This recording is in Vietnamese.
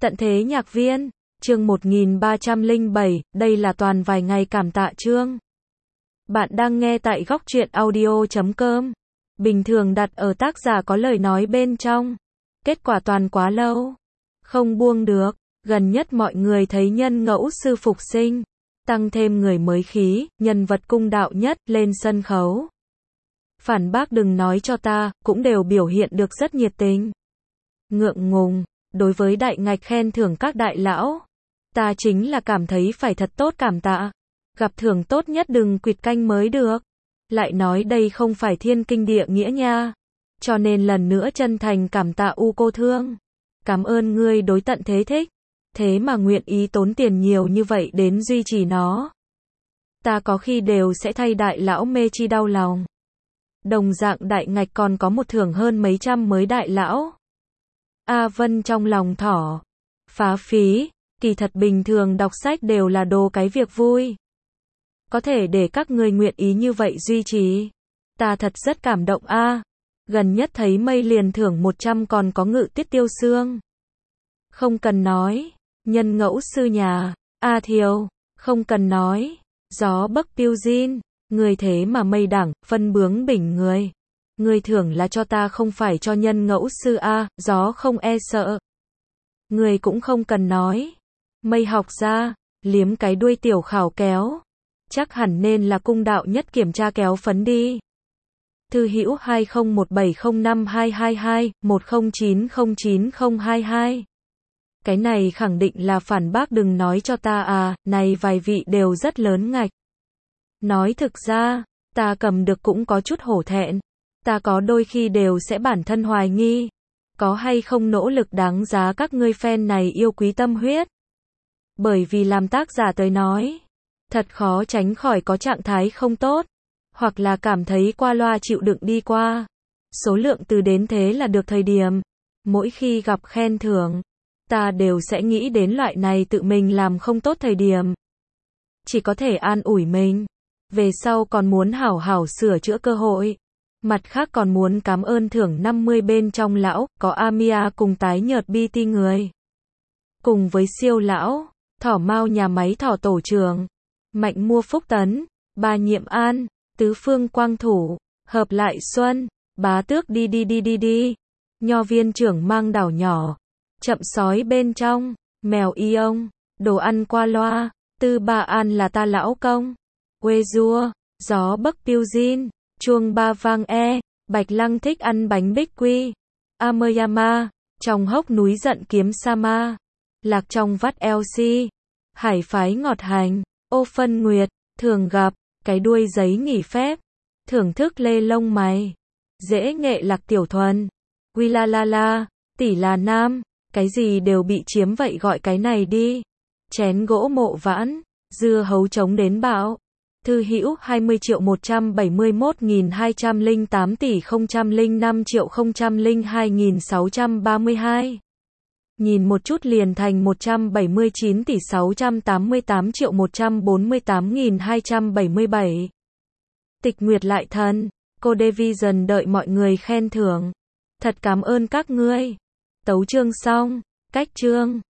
Tận thế nhạc viên, chương 1307, đây là toàn vài ngày cảm tạ chương. Bạn đang nghe tại góc truyện audio.com. Bình thường đặt ở tác giả có lời nói bên trong. Kết quả toàn quá lâu. Không buông được. Gần nhất mọi người thấy nhân ngẫu sư phục sinh. Tăng thêm người mới khí, nhân vật cung đạo nhất, lên sân khấu. Phản bác đừng nói cho ta, cũng đều biểu hiện được rất nhiệt tình. Ngượng ngùng. Đối với đại ngạch khen thưởng các đại lão, ta chính là cảm thấy phải thật tốt cảm tạ. Gặp thưởng tốt nhất đừng quỵt canh mới được. Lại nói đây không phải thiên kinh địa nghĩa nha. Cho nên lần nữa chân thành cảm tạ U cô thương. Cảm ơn ngươi đối tận thế thích. Thế mà nguyện ý tốn tiền nhiều như vậy đến duy trì nó. Ta có khi đều sẽ thay đại lão mê chi đau lòng. Đồng dạng đại ngạch còn có một thưởng hơn mấy trăm mới đại lão. A Vân trong lòng thỏ. Phá phí, kỳ thật bình thường đọc sách đều là đồ cái việc vui. Có thể để các người nguyện ý như vậy duy trì. Ta thật rất cảm động a. Gần nhất thấy mây liền thưởng 100 còn có ngự tiết tiêu xương. Không cần nói. Nhân ngẫu sư nhà. A Thiều. Không cần nói. Gió bấc tiêu diên. Người thế mà mây đẳng, phân bướng bỉnh người. Người thưởng là cho ta không phải cho nhân ngẫu sư a, gió không e sợ. Người cũng không cần nói. Mây học ra, liếm cái đuôi tiểu khảo kéo. Chắc hẳn nên là cung đạo nhất kiểm tra kéo phấn đi. Thư hữu 2017052222, 10909022. Cái này khẳng định là phản bác đừng nói cho ta à, này vài vị đều rất lớn ngạch. Nói thực ra, ta cầm được cũng có chút hổ thẹn. Ta có đôi khi đều sẽ bản thân hoài nghi. Có hay không nỗ lực đáng giá các ngươi fan này yêu quý tâm huyết. Bởi vì làm tác giả tới nói. Thật khó tránh khỏi có trạng thái không tốt. Hoặc là cảm thấy qua loa chịu đựng đi qua. Số lượng từ đến thế là được thời điểm. Mỗi khi gặp khen thưởng. Ta đều sẽ nghĩ đến loại này tự mình làm không tốt thời điểm. Chỉ có thể an ủi mình. Về sau còn muốn hảo hảo sửa chữa cơ hội. Mặt khác còn muốn cảm ơn thưởng 50 bên trong lão, có Amia cùng tái nhợt BT người. Cùng với siêu lão, thỏ mau nhà máy thỏ tổ trưởng, mạnh mua phúc tấn, ba nhiệm an, tứ phương quang thủ, hợp lại xuân, bá tước đi. Nho viên trưởng mang đảo nhỏ, chậm sói bên trong, mèo y ông, đồ ăn qua loa, tư ba an là ta lão công, quê rua, gió bấc tiêu diên. Chuông ba vang Bạch Lăng thích ăn bánh bích quy. Amoyama, trong hốc núi giận kiếm Sama. Lạc trong vắt LC. Hải phái ngọt hành, ô phân nguyệt, thường gặp, cái đuôi giấy nghỉ phép. Thưởng thức lê lông mày. Dễ nghệ lạc tiểu thuần. Quy la la la, tỷ là nam, cái gì đều bị chiếm vậy gọi cái này đi. Chén gỗ mộ vãn, dưa hấu trống đến bão. Thư hữu 20.171.208 tỷ 005.002.632. Nhìn một chút liền thành 179 tỷ 688.148.277. Tịch Nguyệt lại thần, cô Division đợi mọi người khen thưởng. Thật cảm ơn các ngươi. Tấu chương xong, cách chương.